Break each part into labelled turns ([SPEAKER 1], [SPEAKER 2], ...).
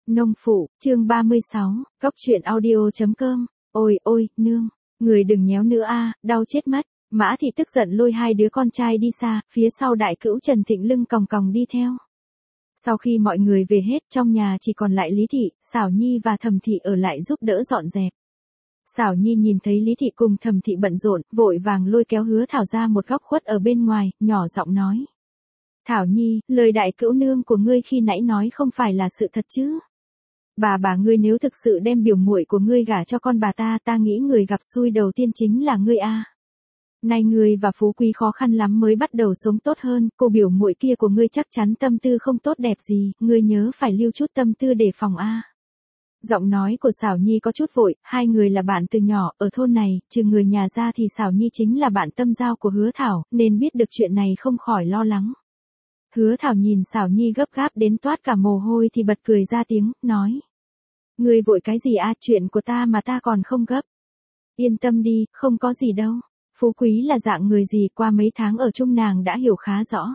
[SPEAKER 1] Nông phụ, chương 36, Cóc truyện audio.com. Ôi ôi, nương, người đừng nhéo nữa a, đau chết mất. Mã Thị tức giận lôi hai đứa con trai đi xa, phía sau đại cữu Trần Thịnh lưng còng còng đi theo. Sau khi mọi người về hết, trong nhà chỉ còn lại Lý Thị, Xảo Nhi và Thẩm Thị ở lại giúp đỡ dọn dẹp. Xảo Nhi nhìn thấy Lý Thị cùng Thẩm Thị bận rộn, vội vàng lôi kéo Hứa Thảo ra một góc khuất ở bên ngoài, nhỏ giọng nói: Thảo Nhi, lời đại cữu nương của ngươi khi nãy nói không phải là sự thật chứ? Bà ngươi nếu thực sự đem biểu muội của ngươi gả cho con bà ta nghĩ người gặp xui đầu tiên chính là ngươi a. Nay ngươi và Phú Quý khó khăn lắm mới bắt đầu sống tốt hơn, cô biểu muội kia của ngươi chắc chắn tâm tư không tốt đẹp gì, ngươi nhớ phải lưu chút tâm tư đề phòng a. Giọng nói của Xảo Nhi có chút vội, hai người là bạn từ nhỏ, ở thôn này, trừ người nhà ra thì Xảo Nhi chính là bạn tâm giao của Hứa Thảo, nên biết được chuyện này không khỏi lo lắng. Hứa Thảo nhìn Xảo Nhi gấp gáp đến toát cả mồ hôi thì bật cười ra tiếng, nói: Ngươi vội cái gì a, chuyện của ta mà ta còn không gấp. Yên tâm đi, không có gì đâu. Phú Quý là dạng người gì, qua mấy tháng ở chung nàng đã hiểu khá rõ.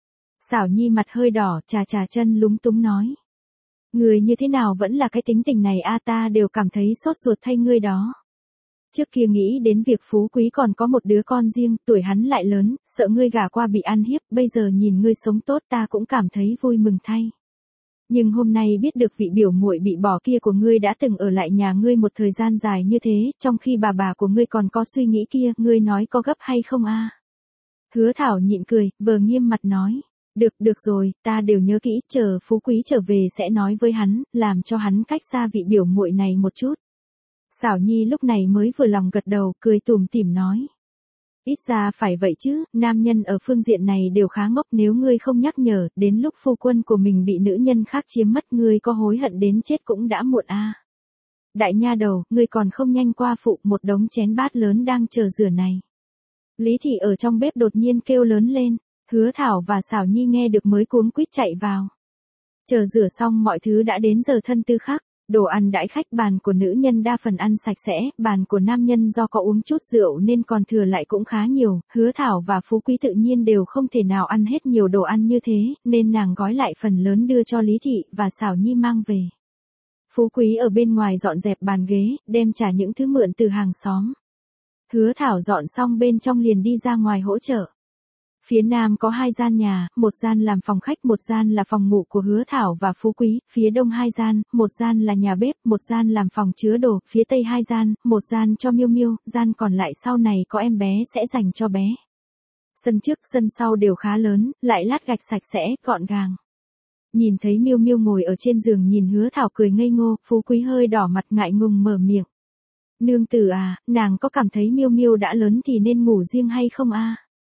[SPEAKER 1] Xảo Nhi mặt hơi đỏ, chà chân lúng túng nói: Người như thế nào vẫn là cái tính tình này a, ta đều cảm thấy sốt ruột thay ngươi đó. Trước kia nghĩ đến việc Phú Quý còn có một đứa con riêng, tuổi hắn lại lớn, sợ ngươi gả qua bị ăn hiếp, bây giờ nhìn ngươi sống tốt ta cũng cảm thấy vui mừng thay. Nhưng hôm nay biết được vị biểu muội bị bỏ kia của ngươi đã từng ở lại nhà ngươi một thời gian dài như thế, trong khi bà của ngươi còn có suy nghĩ kia, ngươi nói có gấp hay không a? Hứa Thảo nhịn cười, vờ nghiêm mặt nói: Được rồi, ta đều nhớ kỹ, chờ Phú Quý trở về sẽ nói với hắn, làm cho hắn cách xa vị biểu muội này một chút. Xảo Nhi lúc này mới vừa lòng gật đầu, cười tủm tỉm nói: Ít ra phải vậy chứ, nam nhân ở phương diện này đều khá ngốc, nếu ngươi không nhắc nhở, đến lúc phu quân của mình bị nữ nhân khác chiếm mất ngươi có hối hận đến chết cũng đã muộn a. Đại nha đầu, ngươi còn không nhanh qua phụ, một đống chén bát lớn đang chờ rửa này. Lý Thị ở trong bếp đột nhiên kêu lớn lên, Hứa Thảo và Xảo Nhi nghe được mới cuống quýt chạy vào. Chờ rửa xong mọi thứ đã đến giờ thân tư khắc. Đồ ăn đãi khách, bàn của nữ nhân đa phần ăn sạch sẽ, bàn của nam nhân do có uống chút rượu nên còn thừa lại cũng khá nhiều, Hứa Thảo và Phú Quý tự nhiên đều không thể nào ăn hết nhiều đồ ăn như thế, nên nàng gói lại phần lớn đưa cho Lý Thị và Xảo Nhi mang về. Phú Quý ở bên ngoài dọn dẹp bàn ghế, đem trả những thứ mượn từ hàng xóm. Hứa Thảo dọn xong bên trong liền đi ra ngoài hỗ trợ. Phía nam có hai gian nhà, một gian làm phòng khách, một gian là phòng ngủ của Hứa Thảo và Phú Quý, phía đông hai gian, một gian là nhà bếp, một gian làm phòng chứa đồ, phía tây hai gian, một gian cho Miêu Miêu, gian còn lại sau này có em bé sẽ dành cho bé. Sân trước, sân sau đều khá lớn, lại lát gạch sạch sẽ, gọn gàng. Nhìn thấy Miêu Miêu ngồi ở trên giường nhìn Hứa Thảo cười ngây ngô, Phú Quý hơi đỏ mặt ngại ngùng mở miệng: Nương tử à, nàng có cảm thấy Miêu Miêu đã lớn thì nên ngủ riêng hay không a?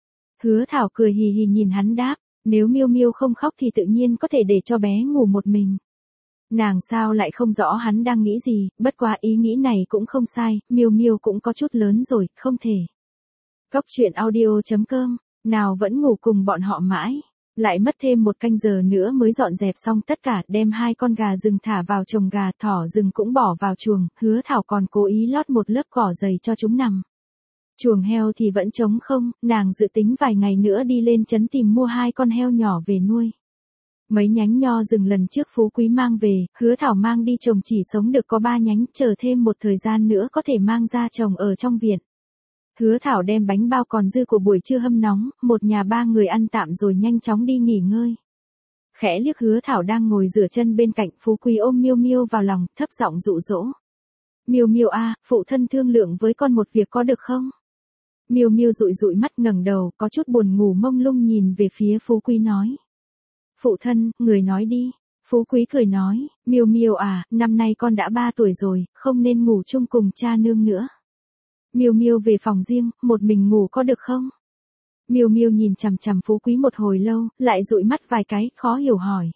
[SPEAKER 1] Hứa Thảo cười hì hì nhìn hắn đáp: Nếu Miêu Miêu không khóc thì tự nhiên có thể để cho bé ngủ một mình. Nàng sao lại không rõ hắn đang nghĩ gì, bất quá ý nghĩ này cũng không sai, Miêu Miêu cũng có chút lớn rồi, không thể. Cóc truyện audio.com, nào vẫn ngủ cùng bọn họ mãi. Lại mất thêm 1 canh giờ nữa mới dọn dẹp xong tất cả, đem 2 con gà rừng thả vào chuồng gà, thỏ rừng cũng bỏ vào chuồng, Hứa Thảo còn cố ý lót một lớp cỏ dày cho chúng nằm. Chuồng heo thì vẫn trống không, nàng dự tính vài ngày nữa đi lên trấn tìm mua 2 con heo nhỏ về nuôi. Mấy nhánh nho rừng lần trước Phú Quý mang về, Hứa Thảo mang đi trồng chỉ sống được có 3 nhánh, chờ thêm một thời gian nữa có thể mang ra trồng ở trong viện. Hứa Thảo đem bánh bao còn dư của buổi trưa hâm nóng, một nhà 3 người ăn tạm rồi nhanh chóng đi nghỉ ngơi. Khẽ liếc Hứa Thảo đang ngồi rửa chân bên cạnh, Phú Quý ôm Miêu Miêu vào lòng, thấp giọng dụ dỗ: Miêu Miêu a, phụ thân thương lượng với con một việc có được không? Miêu Miêu dụi mắt ngẩng đầu, có chút buồn ngủ mông lung nhìn về phía Phú Quý nói: Phụ thân, người nói đi. Phú Quý cười nói: Miêu Miêu à, năm nay con đã 3 tuổi rồi, không nên ngủ chung cùng cha nương nữa. Miêu Miêu về phòng riêng, một mình ngủ có được không? Miêu Miêu nhìn chằm chằm Phú Quý một hồi lâu, lại dụi mắt vài cái, khó hiểu hỏi: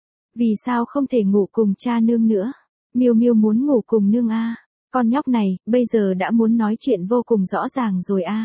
[SPEAKER 1] Vì sao không thể ngủ cùng cha nương nữa? Miêu Miêu muốn ngủ cùng nương a. Con nhóc này, bây giờ đã muốn nói chuyện vô cùng rõ ràng rồi a.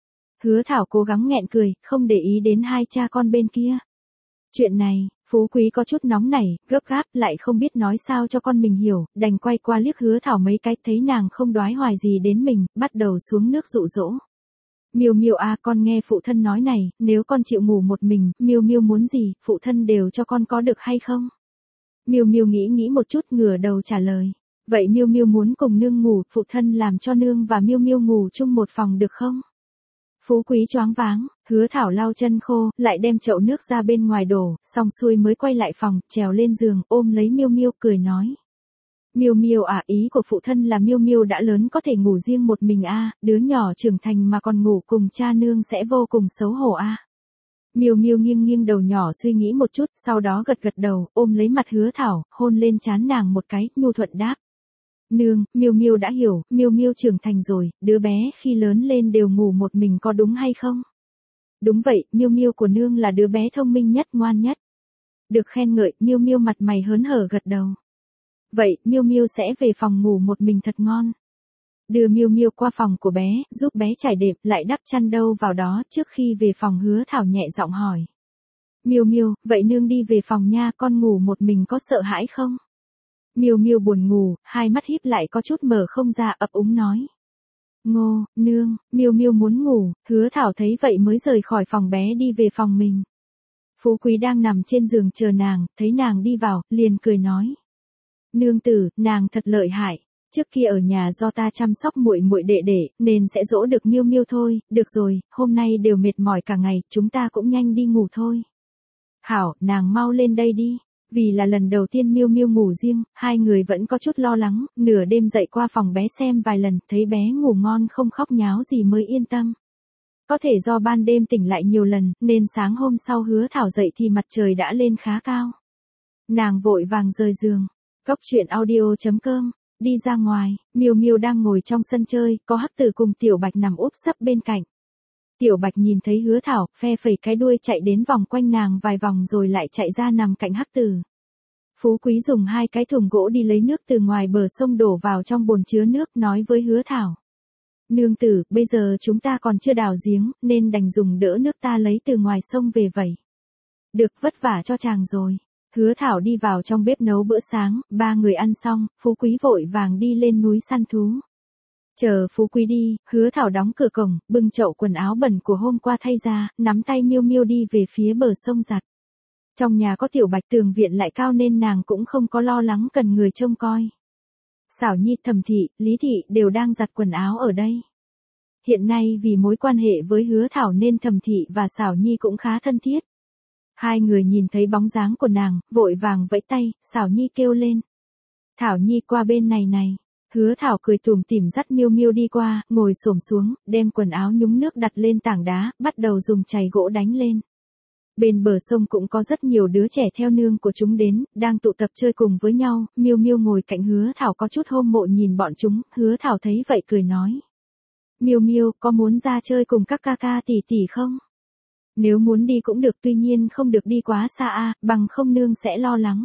[SPEAKER 1] Hứa Thảo cố gắng nghẹn cười, không để ý đến hai cha con bên kia. Chuyện này, Phú Quý có chút nóng nảy, gấp gáp, lại không biết nói sao cho con mình hiểu, đành quay qua liếc Hứa Thảo mấy cái, thấy nàng không đoái hoài gì đến mình, bắt đầu xuống nước dụ dỗ. Miêu Miêu a, con nghe phụ thân nói này, nếu con chịu ngủ một mình, Miêu Miêu muốn gì, phụ thân đều cho con có được hay không? Miêu Miêu nghĩ một chút ngửa đầu trả lời. Vậy Miêu Miêu muốn cùng nương ngủ, phụ thân làm cho nương và Miêu Miêu ngủ chung một phòng được không? Phú Quý choáng váng, Hứa Thảo lau chân khô, lại đem chậu nước ra bên ngoài đổ, xong xuôi mới quay lại phòng, trèo lên giường, ôm lấy Miêu Miêu cười nói. Miêu Miêu à, ý của phụ thân là Miêu Miêu đã lớn có thể ngủ riêng một mình a, đứa nhỏ trưởng thành mà còn ngủ cùng cha nương sẽ vô cùng xấu hổ a. Miêu Miêu nghiêng đầu nhỏ suy nghĩ một chút, sau đó gật đầu, ôm lấy mặt Hứa Thảo, hôn lên trán nàng một cái, nhu thuận đáp. Nương, Miêu Miêu đã hiểu, Miêu Miêu trưởng thành rồi, đứa bé khi lớn lên đều ngủ một mình có đúng hay không? Đúng vậy, Miêu Miêu của nương là đứa bé thông minh nhất, ngoan nhất. Được khen ngợi, Miêu Miêu mặt mày hớn hở gật đầu. Vậy, Miêu Miêu sẽ về phòng ngủ một mình thật ngon. Đưa Miêu Miêu qua phòng của bé, giúp bé trải đệm, lại đắp chăn đâu vào đó, trước khi về phòng Hứa Thảo nhẹ giọng hỏi. Miêu Miêu, vậy nương đi về phòng nha, con ngủ một mình có sợ hãi không? Miêu Miêu buồn ngủ, hai mắt híp lại có chút mở không ra, ấp úng nói. Ngô, nương, Miêu Miêu muốn ngủ, Hứa Thảo thấy vậy mới rời khỏi phòng bé đi về phòng mình. Phú Quý đang nằm trên giường chờ nàng, thấy nàng đi vào, liền cười nói. Nương tử, nàng thật lợi hại. Trước kia ở nhà do ta chăm sóc muội muội đệ đệ, nên sẽ dỗ được Miêu Miêu thôi, được rồi, hôm nay đều mệt mỏi cả ngày, chúng ta cũng nhanh đi ngủ thôi. Hảo, nàng mau lên đây đi. Vì là lần đầu tiên Miêu Miêu ngủ riêng, hai người vẫn có chút lo lắng, nửa đêm dậy qua phòng bé xem vài lần, thấy bé ngủ ngon không khóc nháo gì mới yên tâm. Có thể do ban đêm tỉnh lại nhiều lần, nên sáng hôm sau Hứa Thảo dậy thì mặt trời đã lên khá cao. Nàng vội vàng rời giường. Cốc truyện audio.com. Đi ra ngoài, Miêu Miêu đang ngồi trong sân chơi, có Hắc Tử cùng Tiểu Bạch nằm úp sấp bên cạnh. Tiểu Bạch nhìn thấy Hứa Thảo, phe phẩy cái đuôi chạy đến vòng quanh nàng vài vòng rồi lại chạy ra nằm cạnh Hắc Tử. Phú Quý dùng hai cái thùng gỗ đi lấy nước từ ngoài bờ sông đổ vào trong bồn chứa nước, nói với Hứa Thảo. Nương tử, bây giờ chúng ta còn chưa đào giếng, nên đành dùng đỡ nước ta lấy từ ngoài sông về vậy. Được, vất vả cho chàng rồi. Hứa Thảo đi vào trong bếp nấu bữa sáng, ba người ăn xong, Phú Quý vội vàng đi lên núi săn thú. Chờ Phú Quý đi, Hứa Thảo đóng cửa cổng, bưng chậu quần áo bẩn của hôm qua thay ra, nắm tay Miêu Miêu đi về phía bờ sông giặt. Trong nhà có Tiểu Bạch, tường viện lại cao nên nàng cũng không có lo lắng cần người trông coi. Xảo Nhi, Thẩm Thị, Lý Thị đều đang giặt quần áo ở đây. Hiện nay vì mối quan hệ với Hứa Thảo nên Thẩm Thị và Xảo Nhi cũng khá thân thiết. Hai người nhìn thấy bóng dáng của nàng, vội vàng vẫy tay, Xảo Nhi kêu lên. Thảo Nhi qua bên này này. Hứa Thảo cười tủm tỉm dắt Miêu Miêu đi qua, ngồi xổm xuống, đem quần áo nhúng nước đặt lên tảng đá, bắt đầu dùng chày gỗ đánh lên. Bên bờ sông cũng có rất nhiều đứa trẻ theo nương của chúng đến, đang tụ tập chơi cùng với nhau, Miêu Miêu ngồi cạnh Hứa Thảo có chút hâm mộ nhìn bọn chúng, Hứa Thảo thấy vậy cười nói. Miêu Miêu, có muốn ra chơi cùng các ca ca tỷ tỷ không? Nếu muốn đi cũng được, tuy nhiên không được đi quá xa a, bằng không nương sẽ lo lắng.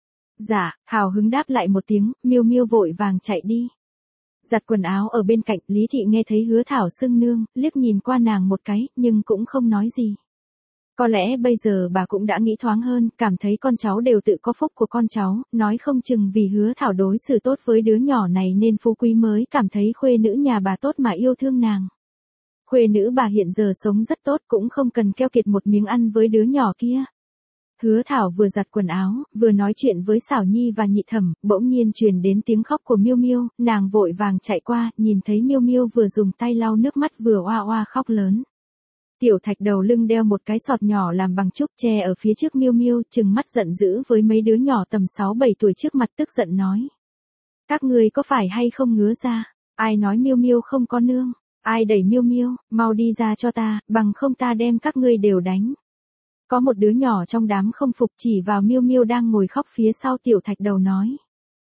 [SPEAKER 1] Dạ, hào hứng đáp lại một tiếng, Miêu Miêu vội vàng chạy đi. Giặt quần áo ở bên cạnh, Lý Thị nghe thấy Hứa Thảo xưng nương, liếc nhìn qua nàng một cái, nhưng cũng không nói gì. Có lẽ bây giờ bà cũng đã nghĩ thoáng hơn, cảm thấy con cháu đều tự có phúc của con cháu, nói không chừng vì Hứa Thảo đối xử tốt với đứa nhỏ này nên Phú Quý mới cảm thấy khuê nữ nhà bà tốt mà yêu thương nàng. Khuê nữ bà hiện giờ sống rất tốt, cũng không cần keo kiệt một miếng ăn với đứa nhỏ kia. Hứa Thảo vừa giặt quần áo, vừa nói chuyện với Xảo Nhi và Nhị Thẩm, bỗng nhiên truyền đến tiếng khóc của Miêu Miêu, nàng vội vàng chạy qua, nhìn thấy Miêu Miêu vừa dùng tay lau nước mắt vừa oa oa khóc lớn. Tiểu Thạch đầu lưng đeo một cái sọt nhỏ làm bằng trúc tre ở phía trước Miêu Miêu, trừng mắt giận dữ với mấy đứa nhỏ tầm 6-7 tuổi trước mặt, tức giận nói. Các ngươi có phải hay không ngứa ra? Ai nói Miêu Miêu không có nương? Ai đẩy Miêu Miêu, mau đi ra cho ta, bằng không ta đem các ngươi đều đánh. Có một đứa nhỏ trong đám không phục chỉ vào Miêu Miêu đang ngồi khóc phía sau Tiểu Thạch đầu nói.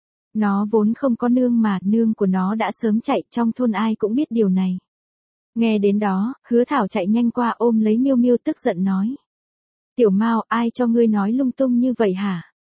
[SPEAKER 1] Nó vốn không có nương mà, nương của nó đã sớm chạy, trong thôn ai cũng biết điều này. Nghe đến đó, Hứa Thảo chạy nhanh qua ôm lấy Miêu Miêu tức giận nói. Tiểu Mao, ai cho ngươi nói lung tung như vậy hả?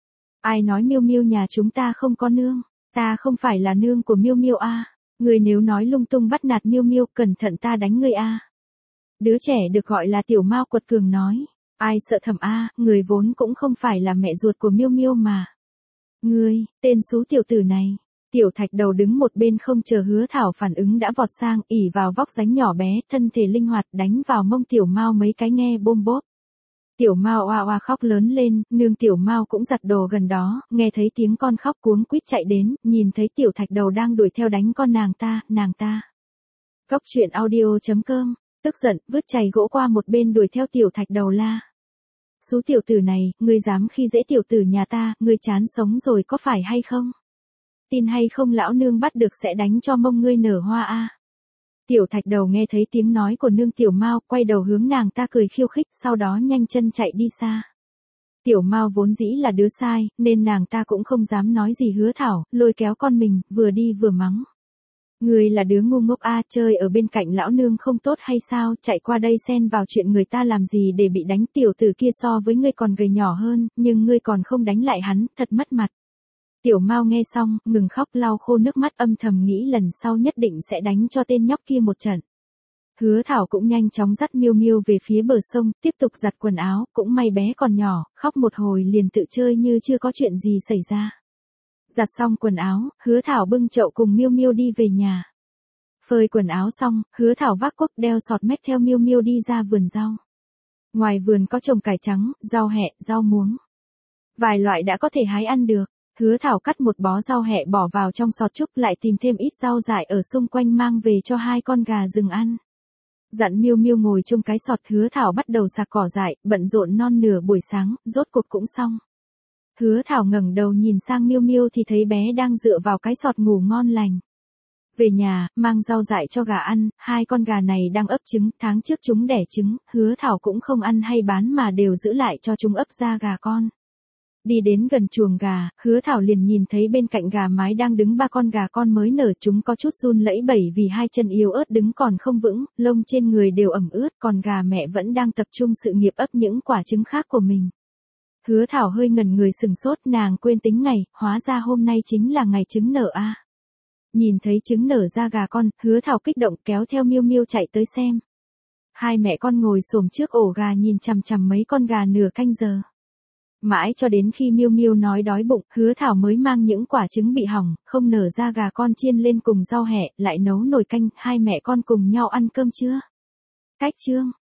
[SPEAKER 1] Ai nói Miêu Miêu nhà chúng ta không có nương? Ta không phải là nương của Miêu Miêu a. Ngươi nếu nói lung tung bắt nạt Miêu Miêu, cẩn thận ta đánh ngươi a. Đứa trẻ được gọi là Tiểu Mao quật cường nói. Ai sợ Thẩm a, người vốn cũng không phải là mẹ ruột của Miêu Miêu mà. Ngươi, tên xú tiểu tử này. Tiểu Thạch đầu đứng một bên không chờ Hứa Thảo phản ứng đã vọt sang, ỉ vào vóc dáng nhỏ bé, thân thể linh hoạt đánh vào mông Tiểu Mao mấy cái nghe bôm bốp. Tiểu Mao oa oa khóc lớn lên, nương Tiểu Mao cũng giặt đồ gần đó, nghe thấy tiếng con khóc cuống quýt chạy đến, nhìn thấy Tiểu Thạch Đầu đang đuổi theo đánh con nàng ta. Góc truyện audio.com, tức giận, vứt chày gỗ qua một bên đuổi theo Tiểu Thạch Đầu la. Xú tiểu tử này, ngươi dám khi dễ tiểu tử nhà ta, ngươi chán sống rồi có phải hay không? Tin hay không lão nương bắt được sẽ đánh cho mông ngươi nở hoa a. Tiểu Thạch Đầu nghe thấy tiếng nói của nương Tiểu Mao, quay đầu hướng nàng ta cười khiêu khích, sau đó nhanh chân chạy đi xa. Tiểu Mao vốn dĩ là đứa sai, nên nàng ta cũng không dám nói gì Hứa Thảo, lôi kéo con mình, vừa đi vừa mắng. Ngươi là đứa ngu ngốc a, chơi ở bên cạnh lão nương không tốt hay sao, chạy qua đây xen vào chuyện người ta làm gì để bị đánh, tiểu tử kia so với ngươi còn gầy nhỏ hơn, nhưng ngươi còn không đánh lại hắn, thật mất mặt. Tiểu Mao nghe xong, ngừng khóc lau khô nước mắt âm thầm nghĩ lần sau nhất định sẽ đánh cho tên nhóc kia một trận. Hứa Thảo cũng nhanh chóng dắt Miêu Miêu về phía bờ sông, tiếp tục giặt quần áo, cũng may bé còn nhỏ, khóc một hồi liền tự chơi như chưa có chuyện gì xảy ra. Giặt xong quần áo, Hứa Thảo bưng chậu cùng Miêu Miêu đi về nhà. Phơi quần áo xong, Hứa Thảo vác cuốc đeo sọt mép theo Miêu Miêu đi ra vườn rau. Ngoài vườn có trồng cải trắng, rau hẹ, rau muống. Vài loại đã có thể hái ăn được. Hứa Thảo cắt một bó rau hẹ bỏ vào trong sọt trúc, lại tìm thêm ít rau dại ở xung quanh mang về cho 2 con gà rừng ăn. Dặn Miêu Miêu ngồi trong cái sọt, Hứa Thảo bắt đầu sạc cỏ dại, bận rộn non nửa buổi sáng, rốt cuộc cũng xong. Hứa Thảo ngẩng đầu nhìn sang Miêu Miêu thì thấy bé đang dựa vào cái sọt ngủ ngon lành. Về nhà, mang rau dại cho gà ăn, 2 con gà này đang ấp trứng, tháng trước chúng đẻ trứng, Hứa Thảo cũng không ăn hay bán mà đều giữ lại cho chúng ấp ra gà con. Đi đến gần chuồng gà, Hứa Thảo liền nhìn thấy bên cạnh gà mái đang đứng 3 con gà con mới nở, chúng có chút run lẫy bẩy vì 2 chân yếu ớt đứng còn không vững, lông trên người đều ẩm ướt, còn gà mẹ vẫn đang tập trung sự nghiệp ấp những quả trứng khác của mình. Hứa Thảo hơi ngẩn người sừng sốt, nàng quên tính ngày, hóa ra hôm nay chính là ngày trứng nở a. Nhìn thấy trứng nở ra gà con, Hứa Thảo kích động kéo theo Miêu Miêu chạy tới xem. 2 mẹ con ngồi xổm trước ổ gà nhìn chằm chằm mấy con gà nửa canh giờ. Mãi cho đến khi Miêu Miêu nói đói bụng, Hứa Thảo mới mang những quả trứng bị hỏng, không nở ra gà con chiên lên cùng rau hẹ, lại nấu nồi canh, 2 mẹ con cùng nhau ăn cơm trưa. Cách chương